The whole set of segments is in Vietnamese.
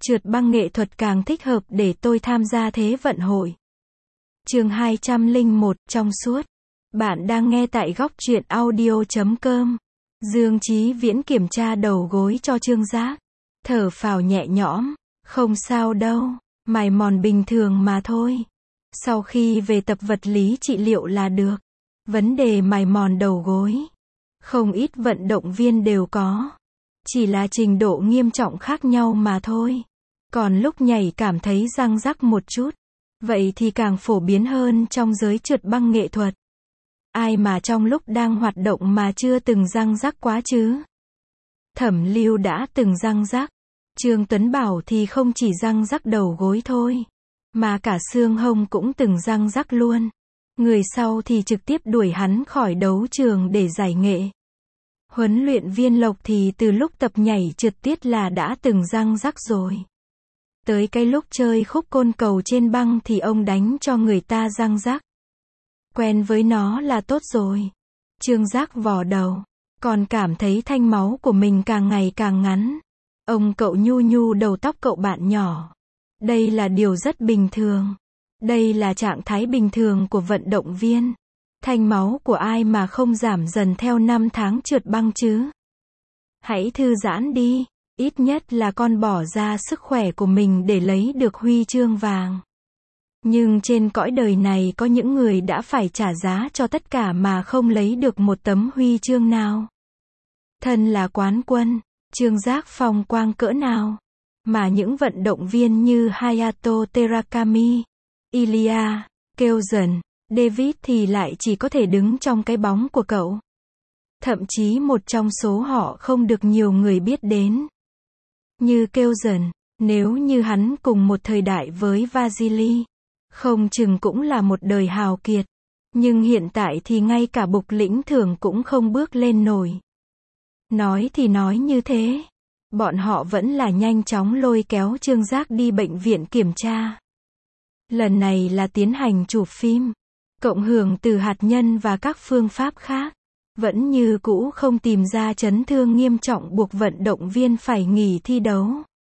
Trượt băng nghệ thuật càng thích hợp để tôi tham gia Thế vận hội. Chương 201, trong suốt. Bạn đang nghe tại góc truyện audio.com. Dương Chí Viễn kiểm tra đầu gối cho Trương Giác. Thở phào nhẹ nhõm. Không sao đâu, mài mòn bình thường mà thôi. Sau khi về tập vật lý trị liệu là được. Vấn đề mài mòn đầu gối, không ít vận động viên đều có. Chỉ là trình độ nghiêm trọng khác nhau mà thôi. Còn lúc nhảy cảm thấy răng rắc một chút. Vậy thì càng phổ biến hơn trong giới trượt băng nghệ thuật. Ai mà trong lúc đang hoạt động mà chưa từng răng rắc quá chứ? Thẩm Lưu đã từng răng rắc. Trương Tuấn Bảo thì không chỉ răng rắc đầu gối thôi, mà cả xương hông cũng từng răng rắc luôn. Người sau thì trực tiếp đuổi hắn khỏi đấu trường để giải nghệ. Huấn luyện viên Lộc thì từ lúc tập nhảy trượt tiết là đã từng răng rắc rồi. Tới cái lúc chơi khúc côn cầu trên băng thì ông đánh cho người ta răng rắc. Quen với nó là tốt rồi. Trương Giác vò đầu, còn cảm thấy thanh máu của mình càng ngày càng ngắn. Ông cậu nhu nhu đầu tóc cậu bạn nhỏ. Đây là điều rất bình thường. Đây là trạng thái bình thường của vận động viên. Thanh máu của ai mà không giảm dần theo năm tháng trượt băng chứ? Hãy thư giãn đi. Ít nhất là con bỏ ra sức khỏe của mình để lấy được huy chương vàng. Nhưng trên cõi đời này có những người đã phải trả giá cho tất cả mà không lấy được một tấm huy chương nào. Thân là quán quân, Trương Giác phong quang cỡ nào. Mà những vận động viên như Hayato Terakami, Ilya Keozen, David thì lại chỉ có thể đứng trong cái bóng của cậu. Thậm chí một trong số họ không được nhiều người biết đến. Như Keozen, nếu như hắn cùng một thời đại với Vasily, không chừng cũng là một đời hào kiệt. Nhưng hiện tại thì ngay cả bục lĩnh thưởng cũng không bước lên nổi. Nói thì nói như thế. Bọn họ vẫn là nhanh chóng lôi kéo Trương Giác đi bệnh viện kiểm tra. Lần này là tiến hành chụp phim, cộng hưởng từ hạt nhân và các phương pháp khác. Vẫn như cũ không tìm ra chấn thương nghiêm trọng buộc vận động viên phải nghỉ thi đấu.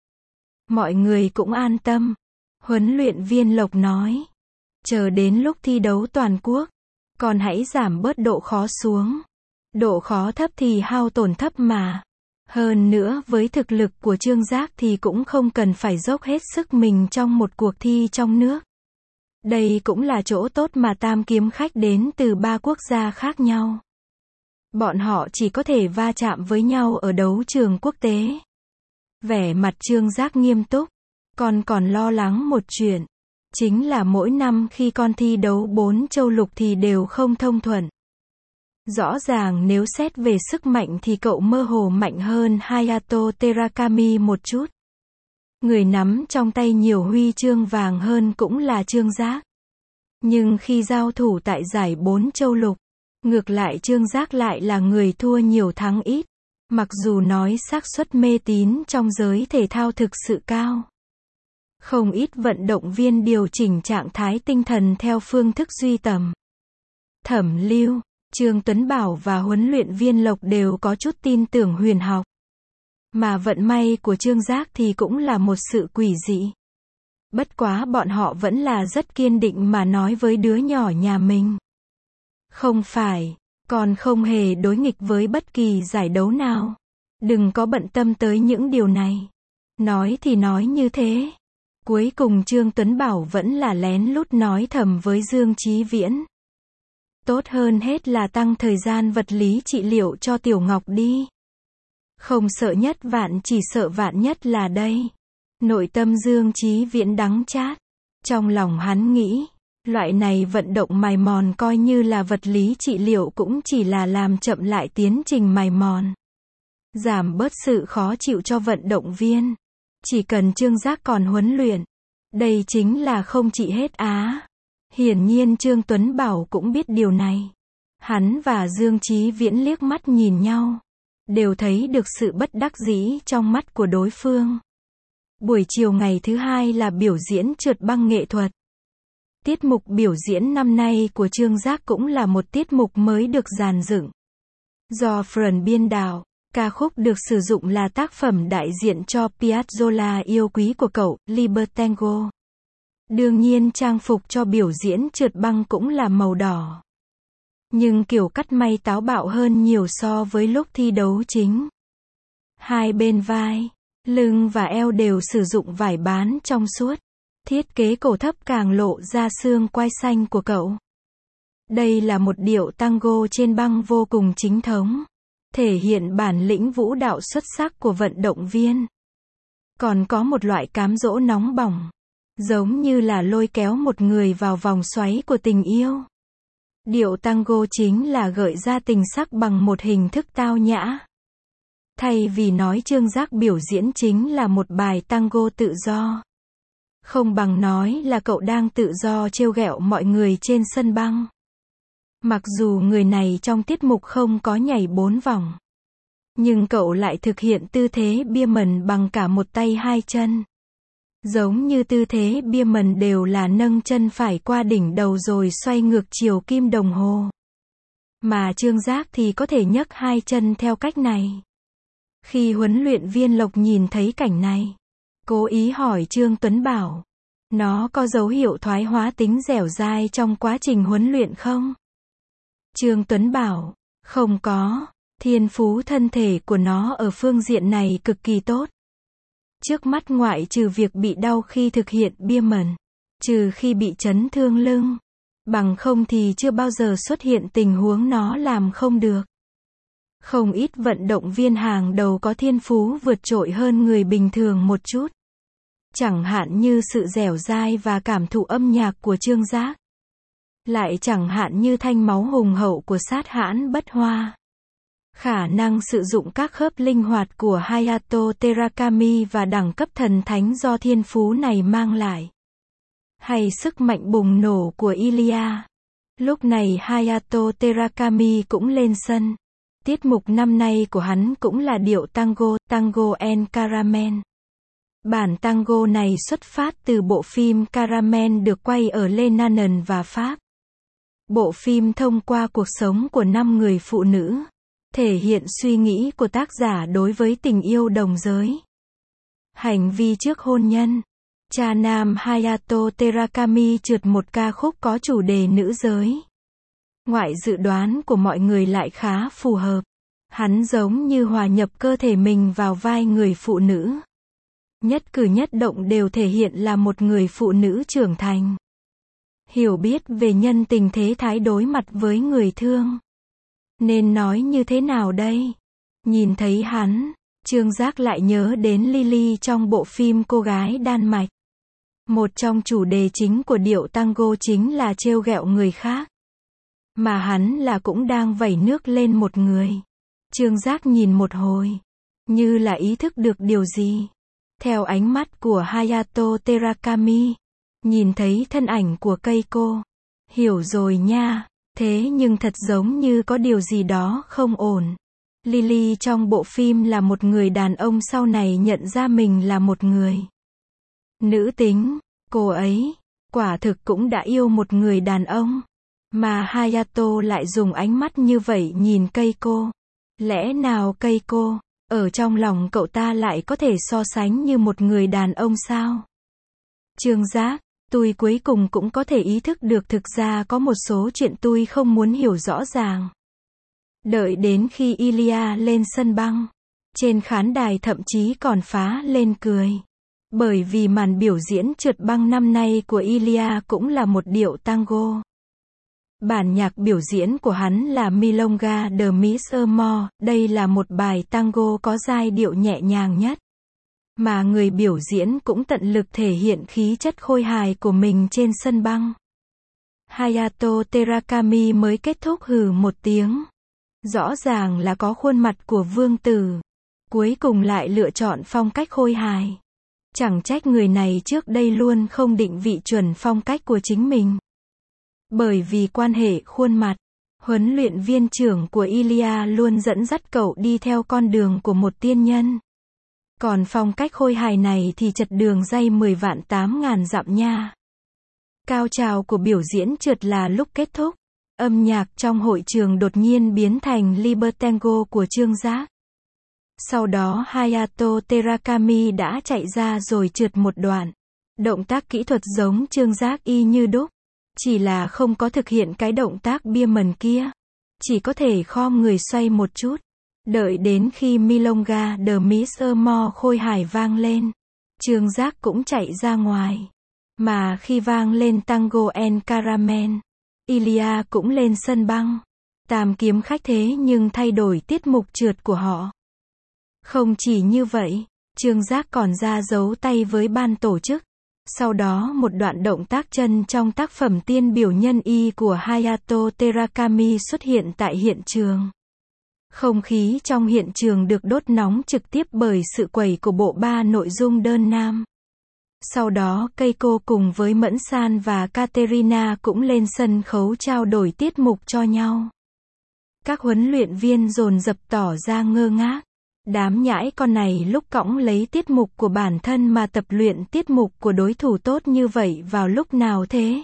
Mọi người cũng an tâm. Huấn luyện viên Lộc nói. Chờ đến lúc thi đấu toàn quốc, còn hãy giảm bớt độ khó xuống. Độ khó thấp thì hao tổn thấp mà. Hơn nữa với thực lực của Trương Giác thì cũng không cần phải dốc hết sức mình trong một cuộc thi trong nước. Đây cũng là chỗ tốt mà tam kiếm khách đến từ 3 quốc gia khác nhau. Bọn họ chỉ có thể va chạm với nhau ở đấu trường quốc tế. Vẻ mặt Trương Giác nghiêm túc. Còn lo lắng một chuyện. Chính là mỗi năm khi con thi đấu 4 châu lục thì đều không thông thuận. Rõ ràng nếu xét về sức mạnh thì cậu mơ hồ mạnh hơn Hayato Terakami một chút. Người nắm trong tay nhiều huy chương vàng hơn cũng là Trương Giác. Nhưng khi giao thủ tại giải 4 châu lục, ngược lại Trương Giác lại là người thua nhiều thắng ít. Mặc dù nói xác suất mê tín trong giới thể thao thực sự cao. Không ít vận động viên điều chỉnh trạng thái tinh thần theo phương thức duy tầm. Thẩm Lưu, Trương Tuấn Bảo và huấn luyện viên Lộc đều có chút tin tưởng huyền học. Mà vận may của Trương Giác thì cũng là một sự quỷ dị. Bất quá bọn họ vẫn là rất kiên định mà nói với đứa nhỏ nhà mình. Không phải, con không hề đối nghịch với bất kỳ giải đấu nào. Đừng có bận tâm tới những điều này. Nói thì nói như thế. Cuối cùng Trương Tuấn Bảo vẫn là lén lút nói thầm với Dương Chí Viễn. Tốt hơn hết là tăng thời gian vật lý trị liệu cho Tiểu Ngọc đi. Không sợ nhất vạn chỉ sợ vạn nhất là đây. Nội tâm Dương Chí Viễn đắng chát. Trong lòng hắn nghĩ, loại này vận động mài mòn coi như là vật lý trị liệu cũng chỉ là làm chậm lại tiến trình mài mòn. Giảm bớt sự khó chịu cho vận động viên. Chỉ cần Trương Giác còn huấn luyện. Đây chính là không trị hết á. Hiển nhiên Trương Tuấn Bảo cũng biết điều này. Hắn và Dương Chí Viễn liếc mắt nhìn nhau. Đều thấy được sự bất đắc dĩ trong mắt của đối phương. Buổi chiều ngày thứ hai là biểu diễn trượt băng nghệ thuật. Tiết mục biểu diễn năm nay của Trương Giác cũng là một tiết mục mới được dàn dựng. Do Fran biên đạo, Ca khúc được sử dụng là tác phẩm đại diện cho Piazzolla yêu quý của cậu, Libertango. Đương nhiên trang phục cho biểu diễn trượt băng cũng là màu đỏ. Nhưng kiểu cắt may táo bạo hơn nhiều so với lúc thi đấu chính. Hai bên vai, lưng và eo đều sử dụng vải bán trong suốt. Thiết kế cổ thấp càng lộ ra xương quai xanh của cậu. Đây là một điệu tango trên băng vô cùng chính thống, thể hiện bản lĩnh vũ đạo xuất sắc của vận động viên. Còn có một loại cám dỗ nóng bỏng, giống như là lôi kéo một người vào vòng xoáy của tình yêu. Điệu tango chính là gợi ra tình sắc bằng một hình thức tao nhã. Thay vì nói Trương Giác biểu diễn chính là một bài tango tự do, không bằng nói là cậu đang tự do trêu ghẹo mọi người trên sân băng. Mặc dù người này trong tiết mục không có nhảy 4 vòng, nhưng cậu lại thực hiện tư thế bia mần bằng cả một tay hai chân. Giống như tư thế bia mần đều là nâng chân phải qua đỉnh đầu rồi xoay ngược chiều kim đồng hồ. Mà Trương Giác thì có thể nhấc hai chân theo cách này. Khi huấn luyện viên Lộc nhìn thấy cảnh này, cố ý hỏi Trương Tuấn Bảo, nó có dấu hiệu thoái hóa tính dẻo dai trong quá trình huấn luyện không? Trương Tuấn bảo, không có, thiên phú thân thể của nó ở phương diện này cực kỳ tốt. Trước mắt ngoại trừ việc bị đau khi thực hiện bia mần, trừ khi bị chấn thương lưng, bằng không thì chưa bao giờ xuất hiện tình huống nó làm không được. Không ít vận động viên hàng đầu có thiên phú vượt trội hơn người bình thường một chút. Chẳng hạn như sự dẻo dai và cảm thụ âm nhạc của Trương Giác. Lại chẳng hạn như thanh máu hùng hậu của Sát Hãn Bất Hoa. Khả năng sử dụng các khớp linh hoạt của Hayato Terakami và đẳng cấp thần thánh do thiên phú này mang lại. Hay sức mạnh bùng nổ của Ilya. Lúc này Hayato Terakami cũng lên sân. Tiết mục năm nay của hắn cũng là điệu tango, Tango and Caramel. Bản tango này xuất phát từ bộ phim Caramel được quay ở Lebanon và Pháp. Bộ phim thông qua cuộc sống của 5 người phụ nữ, thể hiện suy nghĩ của tác giả đối với tình yêu đồng giới. Hành vi trước hôn nhân. Cha nam Hayato Terakami trượt một ca khúc có chủ đề nữ giới. Ngoại dự đoán của mọi người lại khá phù hợp. Hắn giống như hòa nhập cơ thể mình vào vai người phụ nữ. Nhất cử nhất động đều thể hiện là một người phụ nữ trưởng thành. Hiểu biết về nhân tình thế thái đối mặt với người thương. Nên nói như thế nào đây? Nhìn thấy hắn, Trương Giác lại nhớ đến Lily trong bộ phim Cô gái Đan Mạch. Một trong chủ đề chính của điệu tango chính là trêu ghẹo người khác. Mà hắn là cũng đang vẩy nước lên một người. Trương Giác nhìn một hồi, như là ý thức được điều gì. Theo ánh mắt của Hayato Terakami, nhìn thấy thân ảnh của Keiko. Hiểu rồi nha, thế nhưng thật giống như có điều gì đó không ổn. Lily trong bộ phim là một người đàn ông sau này nhận ra mình là một người nữ tính. Cô ấy, quả thực cũng đã yêu một người đàn ông. Mà Hayato lại dùng ánh mắt như vậy nhìn Keiko. Lẽ nào Keiko, ở trong lòng cậu ta lại có thể so sánh như một người đàn ông sao? Trương Giác, tôi cuối cùng cũng có thể ý thức được thực ra có một số chuyện tôi không muốn hiểu rõ ràng. Đợi đến khi Ilya lên sân băng, trên khán đài thậm chí còn phá lên cười. Bởi vì màn biểu diễn trượt băng năm nay của Ilya cũng là một điệu tango. Bản nhạc biểu diễn của hắn là Milonga de Mis Amor, đây là một bài tango có giai điệu nhẹ nhàng nhất. Mà người biểu diễn cũng tận lực thể hiện khí chất khôi hài của mình trên sân băng. Hayato Terakami mới kết thúc hừ một tiếng. Rõ ràng là có khuôn mặt của vương tử. Cuối cùng lại lựa chọn phong cách khôi hài. Chẳng trách người này trước đây luôn không định vị chuẩn phong cách của chính mình. Bởi vì quan hệ khuôn mặt, huấn luyện viên trưởng của Ilya luôn dẫn dắt cậu đi theo con đường của một tiên nhân. Còn phong cách khôi hài này thì chật đường dây 10 vạn 8.000 dặm nha. Cao trào của biểu diễn trượt là lúc kết thúc. Âm nhạc trong hội trường đột nhiên biến thành Libertango của Trương Giác. Sau đó Hayato Terakami đã chạy ra rồi trượt một đoạn. Động tác kỹ thuật giống Trương Giác y như đúc. Chỉ là không có thực hiện cái động tác bia mần kia. Chỉ có thể khom người xoay một chút. Đợi đến khi Milonga the Mr. Mo khôi hài vang lên. Trương Giác cũng chạy ra ngoài. Mà khi vang lên Tango and Caramel, Ilya cũng lên sân băng. Tam kiếm khách thế nhưng thay đổi tiết mục trượt của họ. Không chỉ như vậy, Trương Giác còn ra dấu tay với ban tổ chức. Sau đó một đoạn động tác chân trong tác phẩm Tiên biểu nhân y của Hayato Terakami xuất hiện tại hiện trường. Không khí trong hiện trường được đốt nóng trực tiếp bởi sự quẩy của bộ ba nội dung đơn nam. Sau đó Keiko cùng với Mẫn San và Katerina cũng lên sân khấu trao đổi tiết mục cho nhau. Các huấn luyện viên dồn dập tỏ ra ngơ ngác. Đám nhãi con này lúc cõng lấy tiết mục của bản thân mà tập luyện tiết mục của đối thủ tốt như vậy vào lúc nào thế?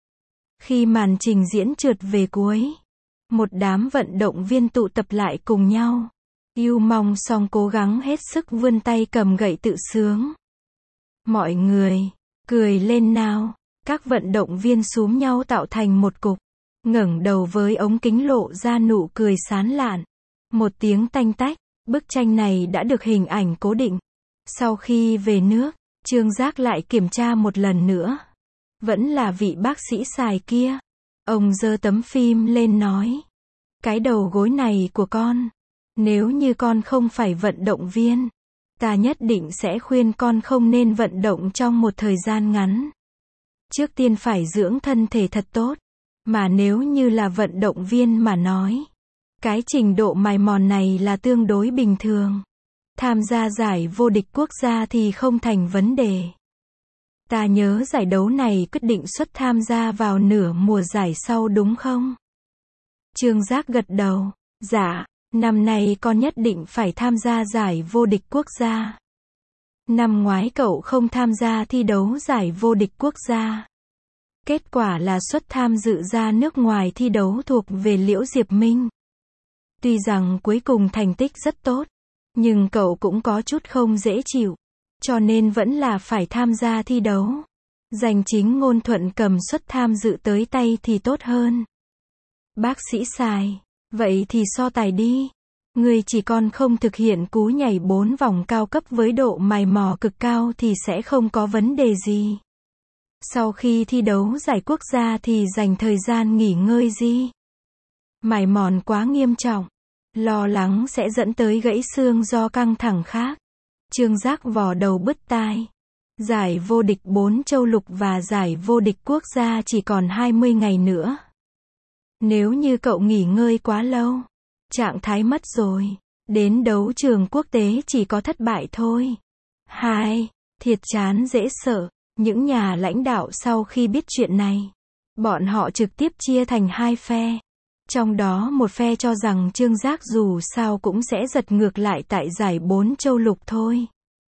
Khi màn trình diễn trượt về cuối, một đám vận động viên tụ tập lại cùng nhau. Yu Mong Song cố gắng hết sức vươn tay cầm gậy tự sướng. Mọi người, cười lên nào. Các vận động viên xúm nhau tạo thành một cục. Ngẩng đầu với ống kính lộ ra nụ cười sán lạn. Một tiếng tanh tách. Bức tranh này đã được hình ảnh cố định. Sau khi về nước, Trương Giác lại kiểm tra một lần nữa. Vẫn là vị bác sĩ xài kia. Ông giơ tấm phim lên nói. Cái đầu gối này của con. Nếu như con không phải vận động viên, ta nhất định sẽ khuyên con không nên vận động trong một thời gian ngắn. Trước tiên phải dưỡng thân thể thật tốt. Mà nếu như là vận động viên mà nói, cái trình độ mài mòn này là tương đối bình thường. Tham gia giải vô địch quốc gia thì không thành vấn đề. Ta nhớ giải đấu này quyết định xuất tham gia vào nửa mùa giải sau đúng không? Trương Giác gật đầu. Dạ, năm nay con nhất định phải tham gia giải vô địch quốc gia. Năm ngoái cậu không tham gia thi đấu giải vô địch quốc gia. Kết quả là xuất tham dự ra nước ngoài thi đấu thuộc về Liễu Diệp Minh. Tuy rằng cuối cùng thành tích rất tốt, nhưng cậu cũng có chút không dễ chịu, cho nên vẫn là phải tham gia thi đấu. Giành chính ngôn thuận cầm suất tham dự tới tay thì tốt hơn. Bác sĩ Sài, vậy thì so tài đi. Người chỉ còn không thực hiện cú nhảy 4 vòng cao cấp với độ mài mò cực cao thì sẽ không có vấn đề gì. Sau khi thi đấu giải quốc gia thì dành thời gian nghỉ ngơi gì. Mài mòn quá nghiêm trọng, lo lắng sẽ dẫn tới gãy xương do căng thẳng khác. Trương Giác vò đầu bứt tai. Giải vô địch 4 châu lục và giải vô địch quốc gia chỉ còn 20 ngày nữa. Nếu như cậu nghỉ ngơi quá lâu, trạng thái mất rồi, đến đấu trường quốc tế chỉ có thất bại thôi. Thiệt chán dễ sợ. Những nhà lãnh đạo sau khi biết chuyện này, bọn họ trực tiếp chia thành hai phe. Trong đó một phe cho rằng Trương Giác dù sao cũng sẽ giật ngược lại tại giải 4 châu lục thôi.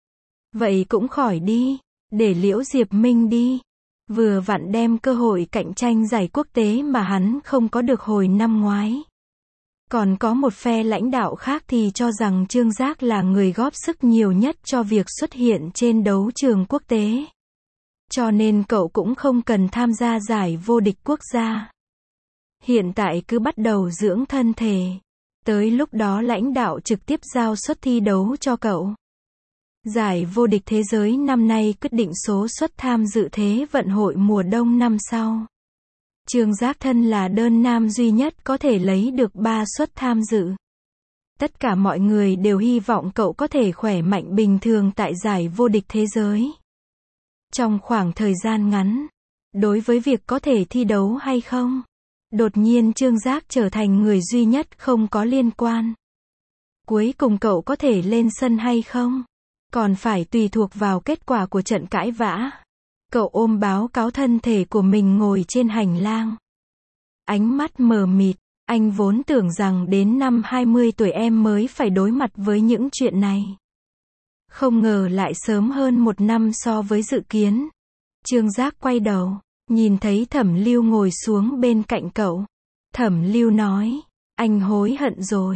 Vậy cũng khỏi đi, để Liễu Diệp Minh đi. Vừa vặn đem cơ hội cạnh tranh giải quốc tế mà hắn không có được hồi năm ngoái. Còn có một phe lãnh đạo khác thì cho rằng Trương Giác là người góp sức nhiều nhất cho việc xuất hiện trên đấu trường quốc tế. Cho nên cậu cũng không cần tham gia giải vô địch quốc gia. Hiện tại cứ bắt đầu dưỡng thân thể. Tới lúc đó lãnh đạo trực tiếp giao suất thi đấu cho cậu. Giải vô địch thế giới năm nay quyết định số suất tham dự Thế vận hội mùa đông năm sau. Trương Giác thân là đơn nam duy nhất có thể lấy được 3 suất tham dự. Tất cả mọi người đều hy vọng cậu có thể khỏe mạnh bình thường tại giải vô địch thế giới. Trong khoảng thời gian ngắn, đối với việc có thể thi đấu hay không, đột nhiên Trương Giác trở thành người duy nhất không có liên quan. Cuối cùng cậu có thể lên sân hay không, còn phải tùy thuộc vào kết quả của trận cãi vã. Cậu ôm báo cáo thân thể của mình ngồi trên hành lang. Ánh mắt mờ mịt, anh vốn tưởng rằng đến năm 20 tuổi em mới phải đối mặt với những chuyện này. Không ngờ lại sớm hơn 1 năm so với dự kiến. Trương Giác quay đầu, nhìn thấy Thẩm Lưu ngồi xuống bên cạnh cậu. Thẩm Lưu nói, anh hối hận rồi.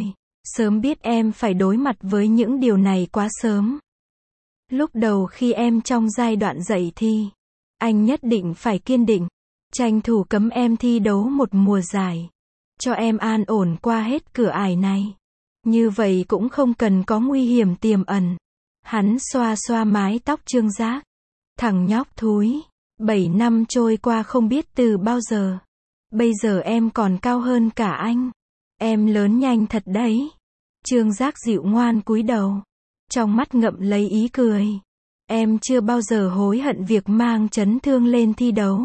Sớm biết em phải đối mặt với những điều này quá sớm. Lúc đầu khi em trong giai đoạn dậy thi, anh nhất định phải kiên định, tranh thủ cấm em thi đấu một mùa giải, cho em an ổn qua hết cửa ải này. Như vậy cũng không cần có nguy hiểm tiềm ẩn. Hắn xoa xoa mái tóc Trương Giác. Thằng nhóc thúi, 7 năm trôi qua không biết từ bao giờ. Bây giờ em còn cao hơn cả anh. Em lớn nhanh thật đấy. Trương Giác dịu ngoan cúi đầu, trong mắt ngậm lấy ý cười. Em chưa bao giờ hối hận việc mang chấn thương lên thi đấu.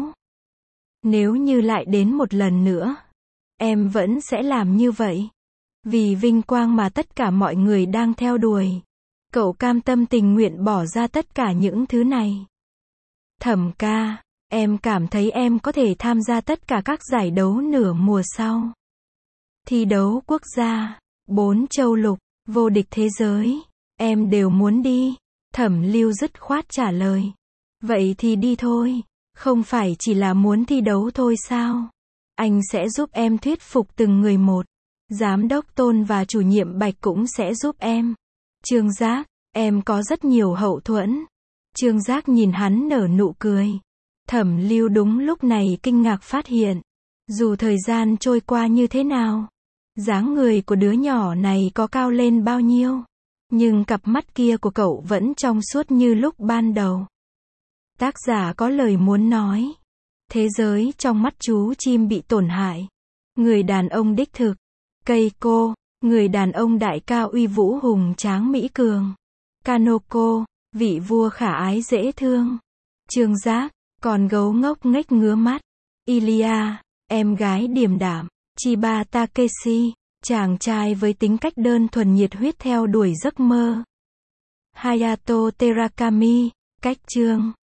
Nếu như lại đến một lần nữa, em vẫn sẽ làm như vậy. Vì vinh quang mà tất cả mọi người đang theo đuổi, cậu cam tâm tình nguyện bỏ ra tất cả những thứ này. Thẩm ca, em cảm thấy em có thể tham gia tất cả các giải đấu nửa mùa sau. Thi đấu quốc gia, 4 châu lục, vô địch thế giới, em đều muốn đi. Thẩm Lưu dứt khoát trả lời. Vậy thì đi thôi, không phải chỉ là muốn thi đấu thôi sao? Anh sẽ giúp em thuyết phục từng người một. Giám đốc Tôn và chủ nhiệm Bạch cũng sẽ giúp em. Trương Giác, em có rất nhiều hậu thuẫn. Trương Giác nhìn hắn nở nụ cười. Thẩm Lưu đúng lúc này kinh ngạc phát hiện, dù thời gian trôi qua như thế nào, dáng người của đứa nhỏ này có cao lên bao nhiêu, nhưng cặp mắt kia của cậu vẫn trong suốt như lúc ban đầu. Tác giả có lời muốn nói. Thế giới trong mắt chú chim bị tổn hại. Người đàn ông đích thực. Cây cô, người đàn ông đại cao uy vũ hùng tráng mỹ cường. Kanoko, vị vua khả ái dễ thương. Trương Giác, con gấu ngốc nghếch ngứa mắt. Ilia, em gái điềm đạm. Chiba Takeshi, chàng trai với tính cách đơn thuần nhiệt huyết theo đuổi giấc mơ. Hayato Terakami, cách chương.